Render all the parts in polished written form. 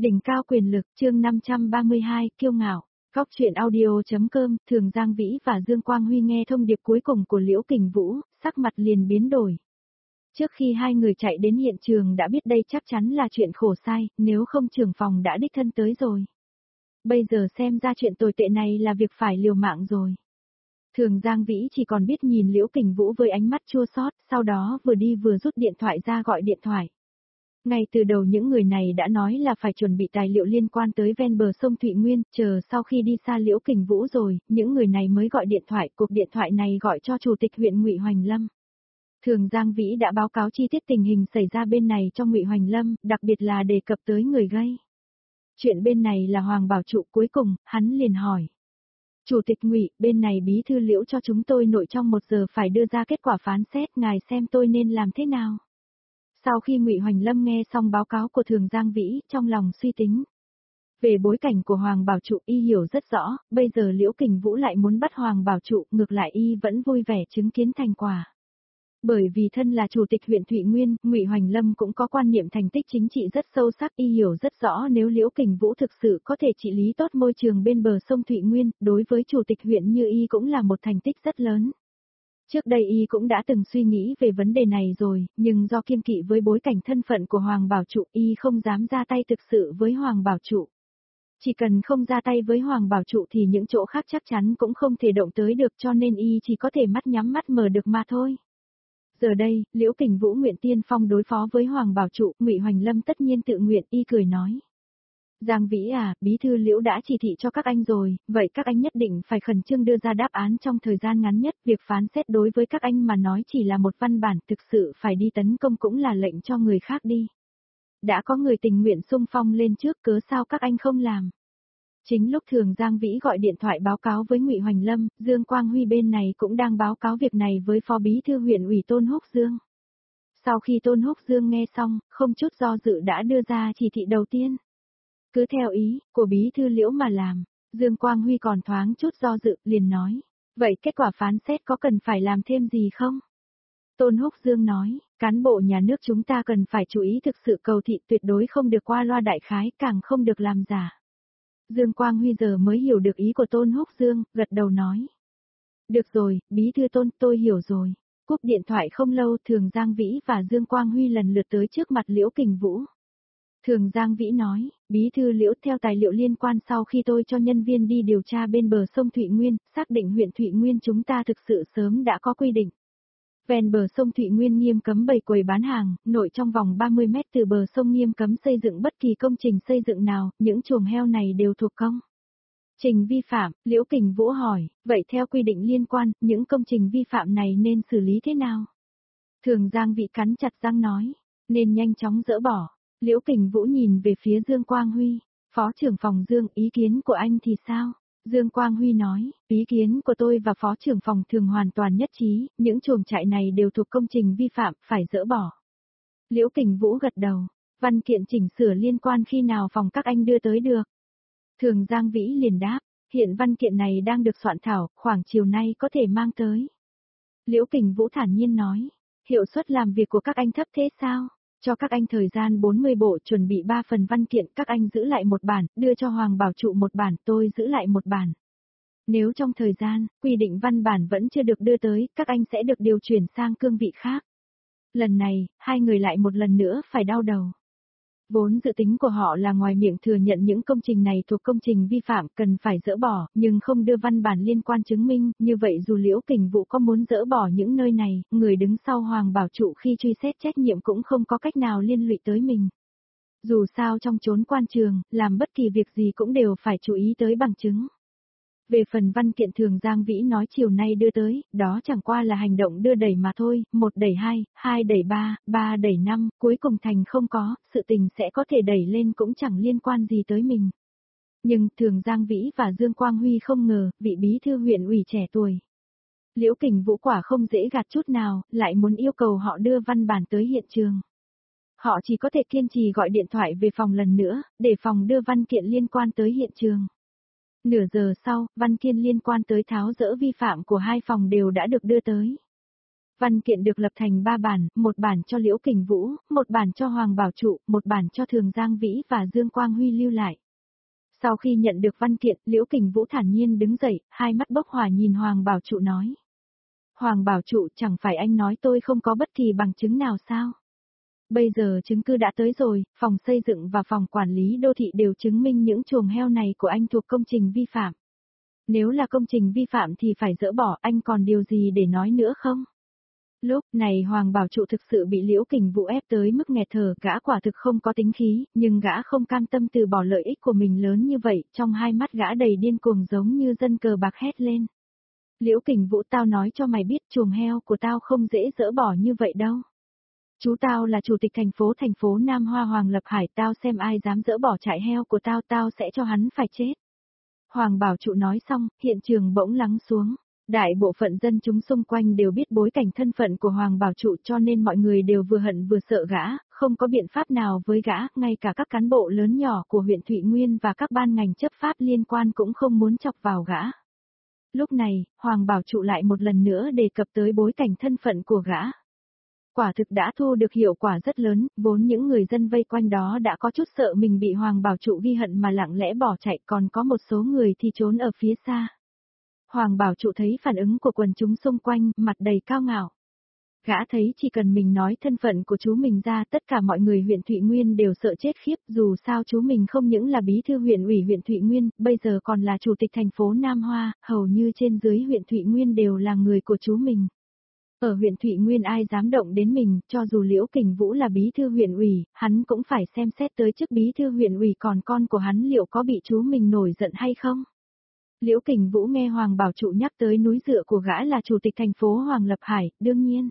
Đỉnh cao quyền lực, chương 532, kiêu ngạo. Góc truyện audio.com, Thường Giang Vĩ và Dương Quang Huy nghe thông điệp cuối cùng của Liễu Kình Vũ, sắc mặt liền biến đổi. Trước khi hai người chạy đến hiện trường đã biết đây chắc chắn là chuyện khổ sai, nếu không trưởng phòng đã đích thân tới rồi. Bây giờ xem ra chuyện tồi tệ này là việc phải liều mạng rồi. Thường Giang Vĩ chỉ còn biết nhìn Liễu Kình Vũ với ánh mắt chua xót, sau đó vừa đi vừa rút điện thoại ra gọi điện thoại. Ngay từ đầu những người này đã nói là phải chuẩn bị tài liệu liên quan tới ven bờ sông Thụy Nguyên, chờ sau khi đi xa Liễu Kình Vũ rồi, những người này mới gọi điện thoại, cuộc điện thoại này gọi cho Chủ tịch huyện Ngụy Hoành Lâm. Thường Giang Vĩ đã báo cáo chi tiết tình hình xảy ra bên này trong Ngụy Hoành Lâm, đặc biệt là đề cập tới người gây chuyện bên này là Hoàng Bảo Trụ. Cuối cùng, hắn liền hỏi. Chủ tịch Ngụy, bên này bí thư Liễu cho chúng tôi nội trong 1 giờ phải đưa ra kết quả phán xét, ngài xem tôi nên làm thế nào? Sau khi Ngụy Hoành Lâm nghe xong báo cáo của Thường Giang Vĩ, trong lòng suy tính. Về bối cảnh của Hoàng Bảo Trụ y hiểu rất rõ, bây giờ Liễu Kình Vũ lại muốn bắt Hoàng Bảo Trụ, ngược lại y vẫn vui vẻ chứng kiến thành quả. Bởi vì thân là chủ tịch huyện Thụy Nguyên, Ngụy Hoành Lâm cũng có quan niệm thành tích chính trị rất sâu sắc, y hiểu rất rõ nếu Liễu Kình Vũ thực sự có thể trị lý tốt môi trường bên bờ sông Thụy Nguyên, đối với chủ tịch huyện như y cũng là một thành tích rất lớn. Trước đây y cũng đã từng suy nghĩ về vấn đề này rồi, nhưng do kiêng kỵ với bối cảnh thân phận của Hoàng Bảo Trụ, y không dám ra tay thực sự với Hoàng Bảo Trụ. Chỉ cần không ra tay với Hoàng Bảo Trụ thì những chỗ khác chắc chắn cũng không thể động tới được, cho nên y chỉ có thể mắt nhắm mắt mở được mà thôi. Giờ đây, Liễu Kình Vũ nguyện tiên phong đối phó với Hoàng Bảo Trụ, Ngụy Hoành Lâm tất nhiên tự nguyện, y cười nói. Giang Vĩ à, bí thư Liễu đã chỉ thị cho các anh rồi, vậy các anh nhất định phải khẩn trương đưa ra đáp án trong thời gian ngắn nhất, việc phán xét đối với các anh mà nói chỉ là một văn bản, thực sự phải đi tấn công cũng là lệnh cho người khác đi. Đã có người tình nguyện xung phong lên trước, cớ sao các anh không làm? Chính lúc Thường Giang Vĩ gọi điện thoại báo cáo với Ngụy Hoành Lâm, Dương Quang Huy bên này cũng đang báo cáo việc này với Phó Bí thư huyện ủy Tôn Húc Dương. Sau khi Tôn Húc Dương nghe xong, không chút do dự đã đưa ra chỉ thị đầu tiên. Cứ theo ý của Bí thư Liễu mà làm. Dương Quang Huy còn thoáng chút do dự, liền nói. Vậy kết quả phán xét có cần phải làm thêm gì không? Tôn Húc Dương nói, cán bộ nhà nước chúng ta cần phải chú ý thực sự cầu thị, tuyệt đối không được qua loa đại khái, càng không được làm giả. Dương Quang Huy giờ mới hiểu được ý của Tôn Húc Dương, gật đầu nói. Được rồi, Bí thư Tôn, tôi hiểu rồi. Cúp điện thoại không lâu, Thường Giang Vĩ và Dương Quang Huy lần lượt tới trước mặt Liễu Kình Vũ. Thường Giang Vĩ nói, Bí thư Liễu, theo tài liệu liên quan sau khi tôi cho nhân viên đi điều tra bên bờ sông Thụy Nguyên, xác định huyện Thụy Nguyên chúng ta thực sự sớm đã có quy định. Ven bờ sông Thụy Nguyên nghiêm cấm bày quầy bán hàng, nội trong vòng 30 mét từ bờ sông nghiêm cấm xây dựng bất kỳ công trình xây dựng nào, những chuồng heo này đều thuộc công trình vi phạm. Liễu Kình Vũ hỏi, vậy theo quy định liên quan, những công trình vi phạm này nên xử lý thế nào? Thường Giang Vĩ cắn chặt răng nói, nên nhanh chóng dỡ bỏ. Liễu Kình Vũ nhìn về phía Dương Quang Huy, Phó trưởng phòng Dương, ý kiến của anh thì sao? Dương Quang Huy nói, ý kiến của tôi và Phó trưởng phòng Thường hoàn toàn nhất trí, những chuồng trại này đều thuộc công trình vi phạm, phải dỡ bỏ. Liễu Kình Vũ gật đầu, văn kiện chỉnh sửa liên quan khi nào phòng các anh đưa tới được? Thường Giang Vĩ liền đáp, hiện văn kiện này đang được soạn thảo, khoảng chiều nay có thể mang tới. Liễu Kình Vũ thản nhiên nói, hiệu suất làm việc của các anh thấp thế sao? Cho các anh thời gian 40 bộ chuẩn bị 3 phần văn kiện, các anh giữ lại một bản, đưa cho Hoàng Bảo Trụ một bản, tôi giữ lại một bản. Nếu trong thời gian, quy định văn bản vẫn chưa được đưa tới, các anh sẽ được điều chuyển sang cương vị khác. Lần này, hai người lại một lần nữa phải đau đầu. Vốn dự tính của họ là ngoài miệng thừa nhận những công trình này thuộc công trình vi phạm cần phải dỡ bỏ, nhưng không đưa văn bản liên quan chứng minh, như vậy dù Liễu Kình Vũ có muốn dỡ bỏ những nơi này, người đứng sau Hoàng Bảo Trụ khi truy xét trách nhiệm cũng không có cách nào liên lụy tới mình. Dù sao trong chốn quan trường, làm bất kỳ việc gì cũng đều phải chú ý tới bằng chứng. Về phần văn kiện Thường Giang Vĩ nói chiều nay đưa tới, đó chẳng qua là hành động đưa đẩy mà thôi, 1 đẩy 2, 2 đẩy 3, 3 đẩy 5, cuối cùng thành không có, sự tình sẽ có thể đẩy lên cũng chẳng liên quan gì tới mình. Nhưng Thường Giang Vĩ và Dương Quang Huy không ngờ, vị bí thư huyện ủy trẻ tuổi. Liễu Kình Vũ quả không dễ gạt chút nào, lại muốn yêu cầu họ đưa văn bản tới hiện trường. Họ chỉ có thể kiên trì gọi điện thoại về phòng lần nữa, để phòng đưa văn kiện liên quan tới hiện trường. Nửa giờ sau, văn kiện liên quan tới tháo dỡ vi phạm của hai phòng đều đã được đưa tới. Văn kiện được lập thành 3 bản, một bản cho Liễu Kình Vũ, một bản cho Hoàng Bảo Trụ, một bản cho Thường Giang Vĩ và Dương Quang Huy lưu lại. Sau khi nhận được văn kiện, Liễu Kình Vũ thản nhiên đứng dậy, hai mắt bốc hỏa nhìn Hoàng Bảo Trụ nói. Hoàng Bảo Trụ, chẳng phải anh nói tôi không có bất kỳ bằng chứng nào sao? Bây giờ chứng cứ đã tới rồi, phòng xây dựng và phòng quản lý đô thị đều chứng minh những chuồng heo này của anh thuộc công trình vi phạm. Nếu là công trình vi phạm thì phải dỡ bỏ, anh còn điều gì để nói nữa không? Lúc này Hoàng Bảo Trụ thực sự bị Liễu Kình Vũ ép tới mức nghẹt thở, gã quả thực không có tính khí, nhưng gã không cam tâm từ bỏ lợi ích của mình lớn như vậy, trong hai mắt gã đầy điên cuồng giống như dân cờ bạc hét lên. Liễu Kình Vũ, tao nói cho mày biết chuồng heo của tao không dễ dỡ bỏ như vậy đâu. Chú tao là chủ tịch thành phố Nam Hoa Hoàng Lập Hải, tao xem ai dám dỡ bỏ trại heo của tao, tao sẽ cho hắn phải chết. Hoàng Bảo Trụ nói xong, hiện trường bỗng lắng xuống. Đại bộ phận dân chúng xung quanh đều biết bối cảnh thân phận của Hoàng Bảo Trụ cho nên mọi người đều vừa hận vừa sợ gã, không có biện pháp nào với gã, ngay cả các cán bộ lớn nhỏ của huyện Thụy Nguyên và các ban ngành chấp pháp liên quan cũng không muốn chọc vào gã. Lúc này, Hoàng Bảo Trụ lại một lần nữa đề cập tới bối cảnh thân phận của gã. Quả thực đã thu được hiệu quả rất lớn, vốn những người dân vây quanh đó đã có chút sợ mình bị Hoàng Bảo Trụ ghi hận mà lặng lẽ bỏ chạy, còn có một số người thì trốn ở phía xa. Hoàng Bảo Trụ thấy phản ứng của quần chúng xung quanh, mặt đầy cao ngạo. Gã thấy chỉ cần mình nói thân phận của chú mình ra, tất cả mọi người huyện Thụy Nguyên đều sợ chết khiếp, dù sao chú mình không những là bí thư huyện ủy huyện Thụy Nguyên, bây giờ còn là chủ tịch thành phố Nam Hoa, hầu như trên dưới huyện Thụy Nguyên đều là người của chú mình. Ở huyện Thụy Nguyên ai dám động đến mình, cho dù Liễu Kình Vũ là bí thư huyện ủy, hắn cũng phải xem xét tới chức bí thư huyện ủy, còn con của hắn liệu có bị chú mình nổi giận hay không. Liễu Kình Vũ nghe Hoàng Bảo Trụ nhắc tới núi dựa của gã là chủ tịch thành phố Hoàng Lập Hải, đương nhiên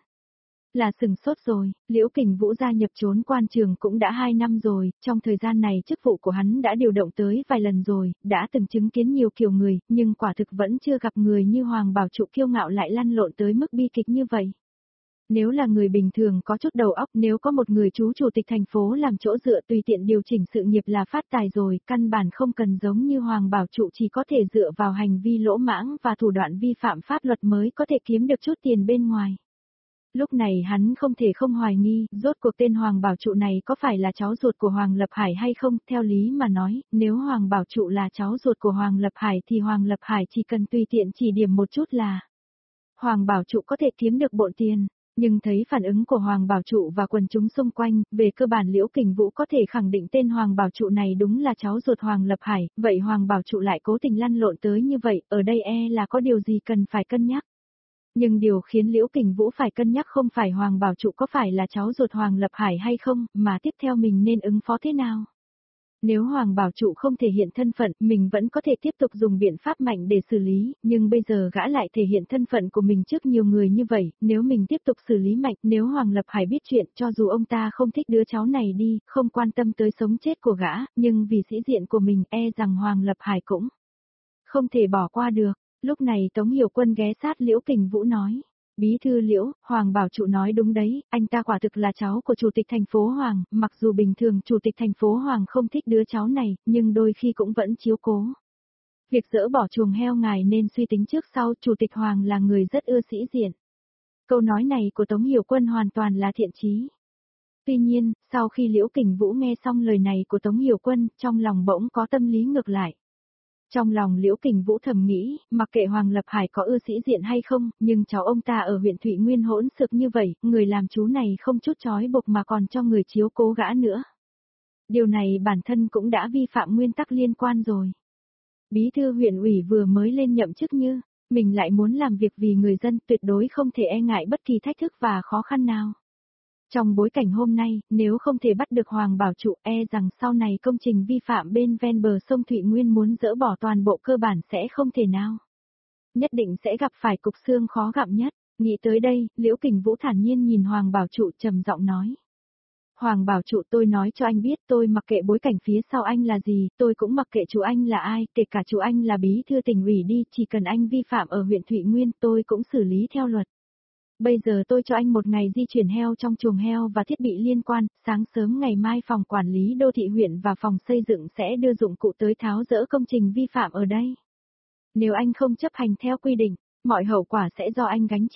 là sừng sốt rồi. Liễu Kình Vũ gia nhập trốn quan trường cũng đã 2 năm rồi, trong thời gian này chức vụ của hắn đã điều động tới vài lần rồi, đã từng chứng kiến nhiều kiểu người, nhưng quả thực vẫn chưa gặp người như Hoàng Bảo Trụ kiêu ngạo lại lăn lộn tới mức bi kịch như vậy. Nếu là người bình thường có chút đầu óc, nếu có một người chú chủ tịch thành phố làm chỗ dựa tùy tiện điều chỉnh sự nghiệp là phát tài rồi, căn bản không cần giống như Hoàng Bảo Trụ chỉ có thể dựa vào hành vi lỗ mãng và thủ đoạn vi phạm pháp luật mới có thể kiếm được chút tiền bên ngoài. Lúc này hắn không thể không hoài nghi, rốt cuộc tên Hoàng Bảo Trụ này có phải là cháu ruột của Hoàng Lập Hải hay không, theo lý mà nói, nếu Hoàng Bảo Trụ là cháu ruột của Hoàng Lập Hải thì Hoàng Lập Hải chỉ cần tùy tiện chỉ điểm một chút là Hoàng Bảo Trụ có thể kiếm được bộn tiền. Nhưng thấy phản ứng của Hoàng Bảo Trụ và quần chúng xung quanh, về cơ bản Liễu Kình Vũ có thể khẳng định tên Hoàng Bảo Trụ này đúng là cháu ruột Hoàng Lập Hải, vậy Hoàng Bảo Trụ lại cố tình lăn lộn tới như vậy, ở đây là có điều gì cần phải cân nhắc. Nhưng điều khiến Liễu Kình Vũ phải cân nhắc không phải Hoàng Bảo Trụ có phải là cháu ruột Hoàng Lập Hải hay không, mà tiếp theo mình nên ứng phó thế nào. Nếu Hoàng Bảo Trụ không thể hiện thân phận, mình vẫn có thể tiếp tục dùng biện pháp mạnh để xử lý, nhưng bây giờ gã lại thể hiện thân phận của mình trước nhiều người như vậy, nếu mình tiếp tục xử lý mạnh, nếu Hoàng Lập Hải biết chuyện, cho dù ông ta không thích đứa cháu này đi, không quan tâm tới sống chết của gã, nhưng vì sĩ diện của mình rằng Hoàng Lập Hải cũng không thể bỏ qua được. Lúc này Tống Hiểu Quân ghé sát Liễu Kình Vũ nói. Bí thư Liễu, Hoàng Bảo Trụ nói đúng đấy, anh ta quả thực là cháu của chủ tịch thành phố Hoàng, mặc dù bình thường chủ tịch thành phố Hoàng không thích đứa cháu này, nhưng đôi khi cũng vẫn chiếu cố. Việc dỡ bỏ chuồng heo ngài nên suy tính trước sau, chủ tịch Hoàng là người rất ưa sĩ diện. Câu nói này của Tống Hiểu Quân hoàn toàn là thiện chí. Tuy nhiên, sau khi Liễu Kình Vũ nghe xong lời này của Tống Hiểu Quân, trong lòng bỗng có tâm lý ngược lại. Trong lòng Liễu Kình Vũ thầm nghĩ, mặc kệ Hoàng Lập Hải có ưa sĩ diện hay không, nhưng cháu ông ta ở huyện Thụy Nguyên hỗn xược như vậy, người làm chú này không chút chói buộc mà còn cho người chiếu cố gã nữa. Điều này bản thân cũng đã vi phạm nguyên tắc liên quan rồi. Bí thư huyện ủy vừa mới lên nhậm chức như, mình lại muốn làm việc vì người dân, tuyệt đối không thể e ngại bất kỳ thách thức và khó khăn nào. Trong bối cảnh hôm nay, nếu không thể bắt được Hoàng Bảo Trụ rằng sau này công trình vi phạm bên ven bờ sông Thụy Nguyên muốn dỡ bỏ toàn bộ cơ bản sẽ không thể nào. Nhất định sẽ gặp phải cục xương khó gặm nhất. Nghĩ tới đây, Liễu Kình Vũ thản nhiên nhìn Hoàng Bảo Trụ trầm giọng nói. Hoàng Bảo Trụ, tôi nói cho anh biết, tôi mặc kệ bối cảnh phía sau anh là gì, tôi cũng mặc kệ chú anh là ai, kể cả chú anh là bí thư tỉnh ủy đi, chỉ cần anh vi phạm ở huyện Thụy Nguyên tôi cũng xử lý theo luật. Bây giờ tôi cho anh một ngày di chuyển heo trong chuồng heo và thiết bị liên quan, sáng sớm ngày mai phòng quản lý đô thị huyện và phòng xây dựng sẽ đưa dụng cụ tới tháo dỡ công trình vi phạm ở đây. Nếu anh không chấp hành theo quy định, mọi hậu quả sẽ do anh gánh chịu.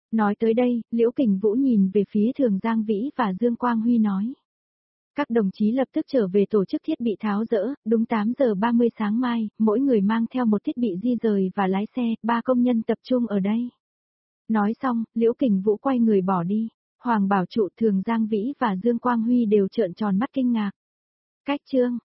Nói tới đây, Liễu Kình Vũ nhìn về phía Thường Giang Vĩ và Dương Quang Huy nói. Các đồng chí lập tức trở về tổ chức thiết bị tháo dỡ, đúng 8 giờ 30 sáng mai, mỗi người mang theo một thiết bị di rời và lái xe, 3 công nhân tập trung ở đây. Nói xong, Liễu Kình Vũ quay người bỏ đi. Hoàng Bảo Trụ, Thường Giang Vĩ và Dương Quang Huy đều trợn tròn mắt kinh ngạc. Cách chương